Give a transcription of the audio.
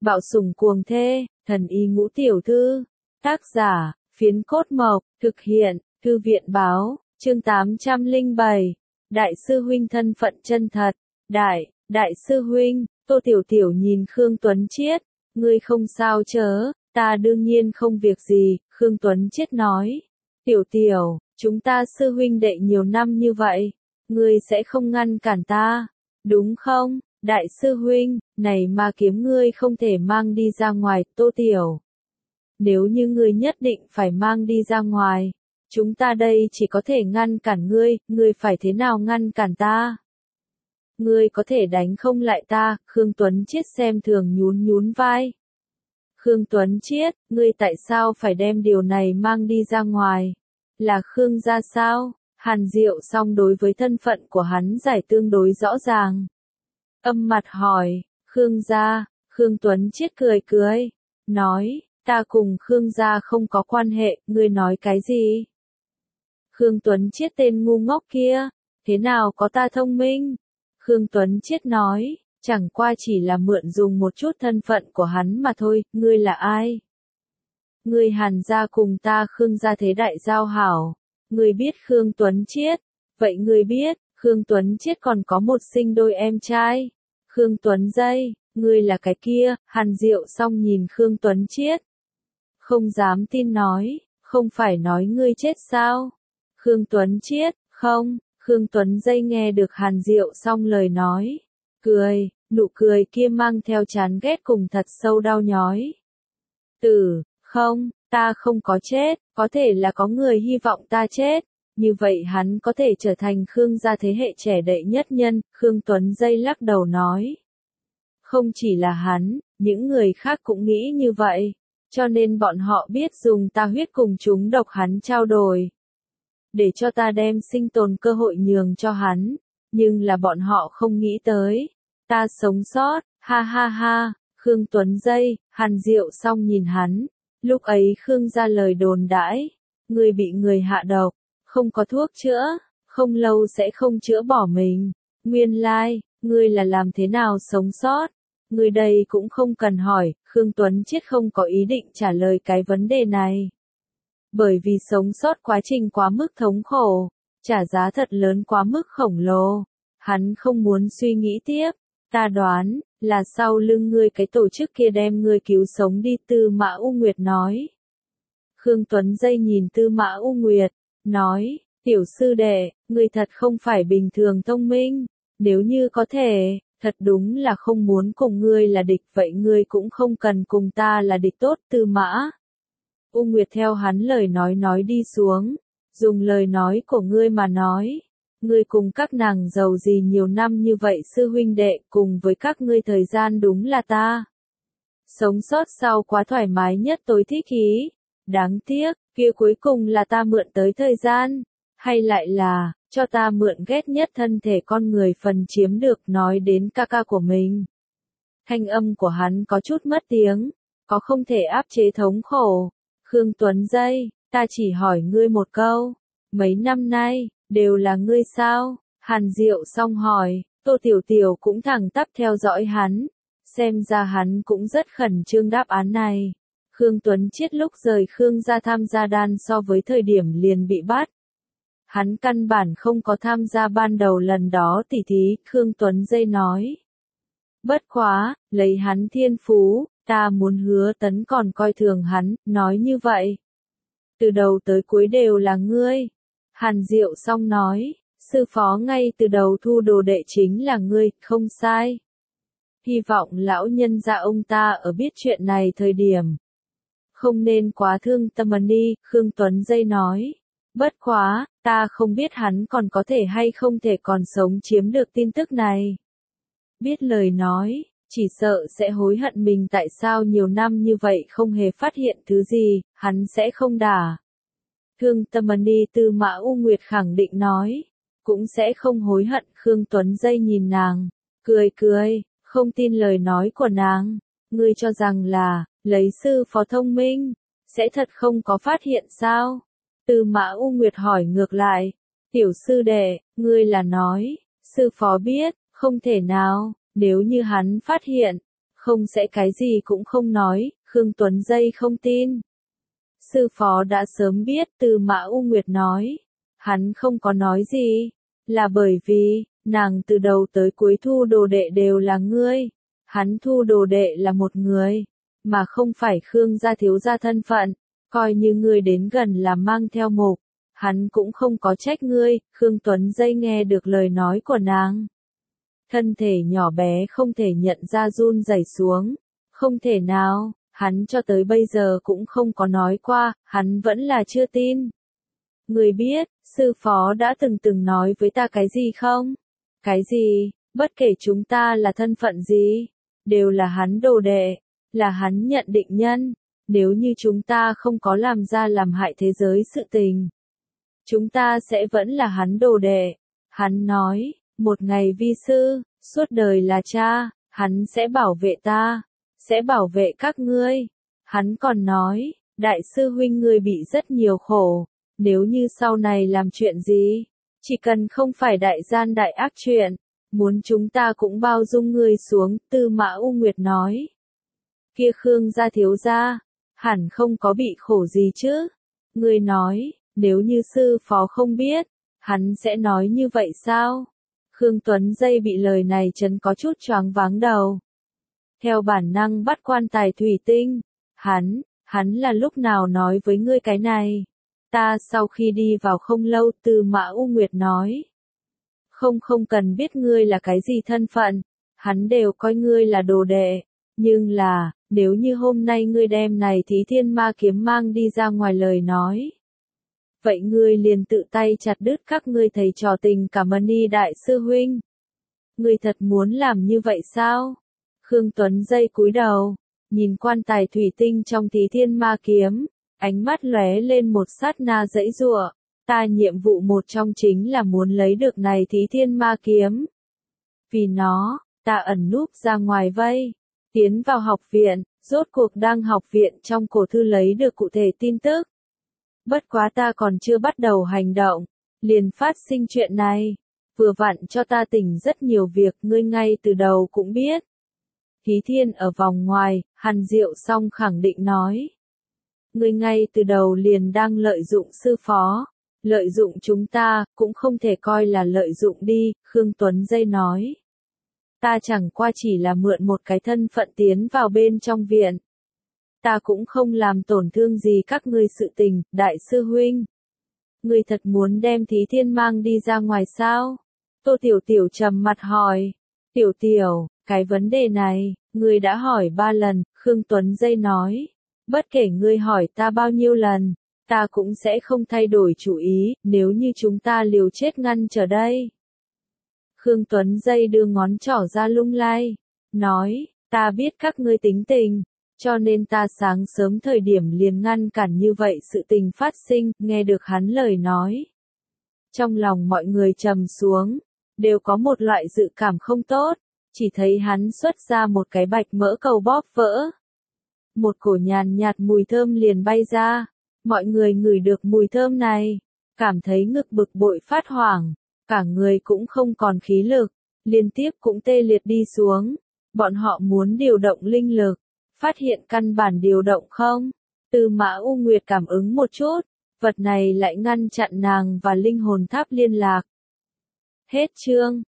Bạo sủng cuồng thê, thần y ngũ tiểu thư. Tác giả, Phiến Cốt Mộc, thực hiện, Thư viện báo, chương 807. Đại sư huynh thân phận chân thật. Đại sư huynh, Tô Tiểu Tiểu nhìn Khương Tuấn Chiết, ngươi không sao chớ, ta đương nhiên không việc gì, Khương Tuấn Chiết nói. Tiểu Tiểu, chúng ta sư huynh đệ nhiều năm như vậy, ngươi sẽ không ngăn cản ta, đúng không? Đại sư huynh, này ma kiếm ngươi không thể mang đi ra ngoài, Tô Tiểu. Nếu như ngươi nhất định phải mang đi ra ngoài, chúng ta đây chỉ có thể ngăn cản ngươi phải thế nào ngăn cản ta? Ngươi có thể đánh không lại ta, Khương Tuấn Chiết xem thường nhún vai. Khương Tuấn Chiết, ngươi tại sao phải đem điều này mang đi ra ngoài? Là Khương gia sao? Hàn Diệu song đối với thân phận của hắn giải tương đối rõ ràng. Âm mặt hỏi, Khương gia, Khương Tuấn Chiết cười, nói, ta cùng Khương gia không có quan hệ, ngươi nói cái gì? Khương Tuấn Chiết tên ngu ngốc kia, thế nào có ta thông minh? Khương Tuấn Chiết nói, chẳng qua chỉ là mượn dùng một chút thân phận của hắn mà thôi, ngươi là ai? Ngươi Hàn gia cùng ta Khương gia thế đại giao hảo, ngươi biết Khương Tuấn Chiết, vậy ngươi biết, Khương Tuấn Chiết còn có một sinh đôi em trai. Khương Tuấn Dây, ngươi là cái kia, Hàn Diệu song nhìn Khương Tuấn Chiết. Không dám tin nói, không phải nói ngươi chết sao? Khương Tuấn Chiết, không, Khương Tuấn Dây nghe được Hàn Diệu song lời nói. Nụ cười kia mang theo chán ghét cùng thật sâu đau nhói. Không, ta không có chết, có thể là có người hy vọng ta chết. Như vậy hắn có thể trở thành Khương gia thế hệ trẻ đệ nhất nhân, Khương Tuấn Dây lắc đầu nói. Không chỉ là hắn, những người khác cũng nghĩ như vậy, cho nên bọn họ biết dùng ta huyết cùng chúng độc hắn trao đổi. Để cho ta đem sinh tồn cơ hội nhường cho hắn, nhưng là bọn họ không nghĩ tới. Ta sống sót, ha, Khương Tuấn Dây, Hàn Diệu song nhìn hắn, lúc ấy Khương gia lời đồn đãi, người bị người hạ độc. Không có thuốc chữa, không lâu sẽ không chữa bỏ mình. Nguyên lai, ngươi là làm thế nào sống sót? Ngươi đây cũng không cần hỏi, Khương Tuấn Chiết không có ý định trả lời cái vấn đề này. Bởi vì sống sót quá trình quá mức thống khổ, trả giá thật lớn quá mức khổng lồ. Hắn không muốn suy nghĩ tiếp, ta đoán, là sau lưng ngươi cái tổ chức kia đem ngươi cứu sống đi, Tư Mã U Nguyệt nói. Khương Tuấn Dây nhìn Tư Mã U Nguyệt. Nói, tiểu sư đệ, ngươi thật không phải bình thường thông minh, nếu như có thể, thật đúng là không muốn cùng ngươi là địch, vậy ngươi cũng không cần cùng ta là địch tốt. Tư Mã U Nguyệt theo hắn lời nói đi xuống, dùng lời nói của ngươi mà nói, ngươi cùng các nàng giàu gì nhiều năm như vậy sư huynh đệ, cùng với các ngươi thời gian đúng là ta sống sót sau quá thoải mái nhất tối thích ý. Đáng tiếc, kia cuối cùng là ta mượn tới thời gian, hay lại là, cho ta mượn ghét nhất thân thể con người phần chiếm được. Nói đến ca ca của mình. Thanh âm của hắn có chút mất tiếng, có không thể áp chế thống khổ. Khương Tuấn Dây, ta chỉ hỏi ngươi một câu, mấy năm nay, đều là ngươi sao? Hàn Diệu song hỏi, Tô Tiểu Tiểu cũng thẳng tắp theo dõi hắn, xem ra hắn cũng rất khẩn trương đáp án này. Khương Tuấn Chiết lúc rời Khương gia tham gia đan so với thời điểm liền bị bắt. Hắn căn bản không có tham gia ban đầu lần đó tỉ thí, Khương Tuấn Dây nói. Bất quá, lấy hắn thiên phú, ta muốn Hứa Tấn còn coi thường hắn, nói như vậy. Từ đầu tới cuối đều là ngươi. Hàn Diệu song nói, sư phó ngay từ đầu thu đồ đệ chính là ngươi, không sai. Hy vọng lão nhân gia ông ta ở biết chuyện này thời điểm. Không nên quá thương tâm đi, Khương Tuấn Dây nói. Bất quá, ta không biết hắn còn có thể hay không thể còn sống chiếm được tin tức này. Biết lời nói, chỉ sợ sẽ hối hận mình tại sao nhiều năm như vậy không hề phát hiện thứ gì, hắn sẽ không đả. Thương tâm đi, Tư Mã U Nguyệt khẳng định nói. Cũng sẽ không hối hận. Khương Tuấn Dây nhìn nàng, cười, không tin lời nói của nàng. Ngươi cho rằng là, lấy sư phó thông minh, sẽ thật không có phát hiện sao? Tư Mã U Nguyệt hỏi ngược lại, tiểu sư đệ, ngươi là nói, sư phó biết, không thể nào, nếu như hắn phát hiện, Không sẽ cái gì cũng không nói, Khương Tuấn Dây không tin. Sư phó đã sớm biết, Tư Mã U Nguyệt nói. Hắn không có nói gì, là bởi vì, nàng từ đầu tới cuối thu đồ đệ đều là ngươi. Hắn thu đồ đệ là một người, mà không phải Khương gia thiếu gia thân phận, coi như ngươi đến gần là mang theo mục. Hắn cũng không có trách ngươi, Khương Tuấn Dây nghe được lời nói của nàng. Thân thể nhỏ bé không thể nhận ra run rẩy xuống. Không thể nào, hắn cho tới bây giờ cũng không có nói qua, hắn vẫn là chưa tin. Người biết, sư phó đã từng nói với ta cái gì không? Cái gì, bất kể chúng ta là thân phận gì, đều là hắn đồ đệ, là hắn nhận định nhân. Nếu như chúng ta không có làm ra làm hại thế giới sự tình, chúng ta sẽ vẫn là hắn đồ đệ. Hắn nói, một ngày vi sư, suốt đời là cha, hắn sẽ bảo vệ ta, sẽ bảo vệ các ngươi. Hắn còn nói, đại sư huynh ngươi bị rất nhiều khổ, nếu như sau này làm chuyện gì, chỉ cần không phải đại gian đại ác chuyện, muốn chúng ta cũng bao dung ngươi xuống, Tư Mã U Nguyệt nói. Kia Khương gia thiếu gia, hẳn không có bị khổ gì chứ? Ngươi nói, nếu như sư phó không biết, hắn sẽ nói như vậy sao? Khương Tuấn Dây bị lời này chấn có chút choáng váng đầu. Theo bản năng bắt quan tài thủy tinh, hắn là lúc nào nói với ngươi cái này? Ta sau khi đi vào không lâu, Tư Mã U Nguyệt nói. Không cần biết ngươi là cái gì thân phận, hắn đều coi ngươi là đồ đệ, nhưng là, nếu như hôm nay ngươi đem này Thí Thiên Ma kiếm mang đi ra ngoài lời nói, vậy ngươi liền tự tay chặt đứt các ngươi thầy trò Tình Cảm Ni đại sư huynh. Ngươi thật muốn làm như vậy sao? Khương Tuấn Dây cúi đầu, nhìn quan tài thủy tinh trong Thí Thiên Ma kiếm, ánh mắt lóe lên một sát na giãy giụa. Ta nhiệm vụ một trong chính là muốn lấy được này Thí Thiên Ma kiếm. Vì nó, ta ẩn núp ra ngoài vây, tiến vào học viện, rốt cuộc đang học viện trong cổ thư lấy được cụ thể tin tức. Bất quá ta còn chưa bắt đầu hành động, liền phát sinh chuyện này. Vừa vặn cho ta tỉnh rất nhiều việc, ngươi ngay từ đầu cũng biết. Thí Thiên ở vòng ngoài, Hàn Diệu Song khẳng định nói. Ngươi ngay từ đầu liền đang lợi dụng sư phó. Lợi dụng chúng ta, cũng không thể coi là lợi dụng đi, Khương Tuấn Dây nói. Ta chẳng qua chỉ là mượn một cái thân phận tiến vào bên trong viện. Ta cũng không làm tổn thương gì các ngươi sự tình, đại sư huynh. Ngươi thật muốn đem Thí Thiên mang đi ra ngoài sao? Tô Tiểu Tiểu trầm mặt hỏi. Tiểu Tiểu, cái vấn đề này, ngươi đã hỏi 3 lần, Khương Tuấn Dây nói. Bất kể ngươi hỏi ta bao nhiêu lần, ta cũng sẽ không thay đổi chủ ý, nếu như chúng ta liều chết ngăn trở đây. Khương Tuấn Dây đưa ngón trỏ ra lung lay, nói, ta biết các ngươi tính tình, cho nên ta sáng sớm thời điểm liền ngăn cản như vậy sự tình phát sinh, nghe được hắn lời nói. Trong lòng mọi người trầm xuống, đều có một loại dự cảm không tốt, chỉ thấy hắn xuất ra một cái bạch mỡ cầu bóp vỡ. Một cổ nhàn nhạt mùi thơm liền bay ra. Mọi người ngửi được mùi thơm này, cảm thấy ngực bực bội phát hoảng, cả người cũng không còn khí lực, liên tiếp cũng tê liệt đi xuống. Bọn họ muốn điều động linh lực, phát hiện căn bản điều động không. Tư Mã U Nguyệt cảm ứng một chút, vật này lại ngăn chặn nàng và linh hồn tháp liên lạc. Hết chương.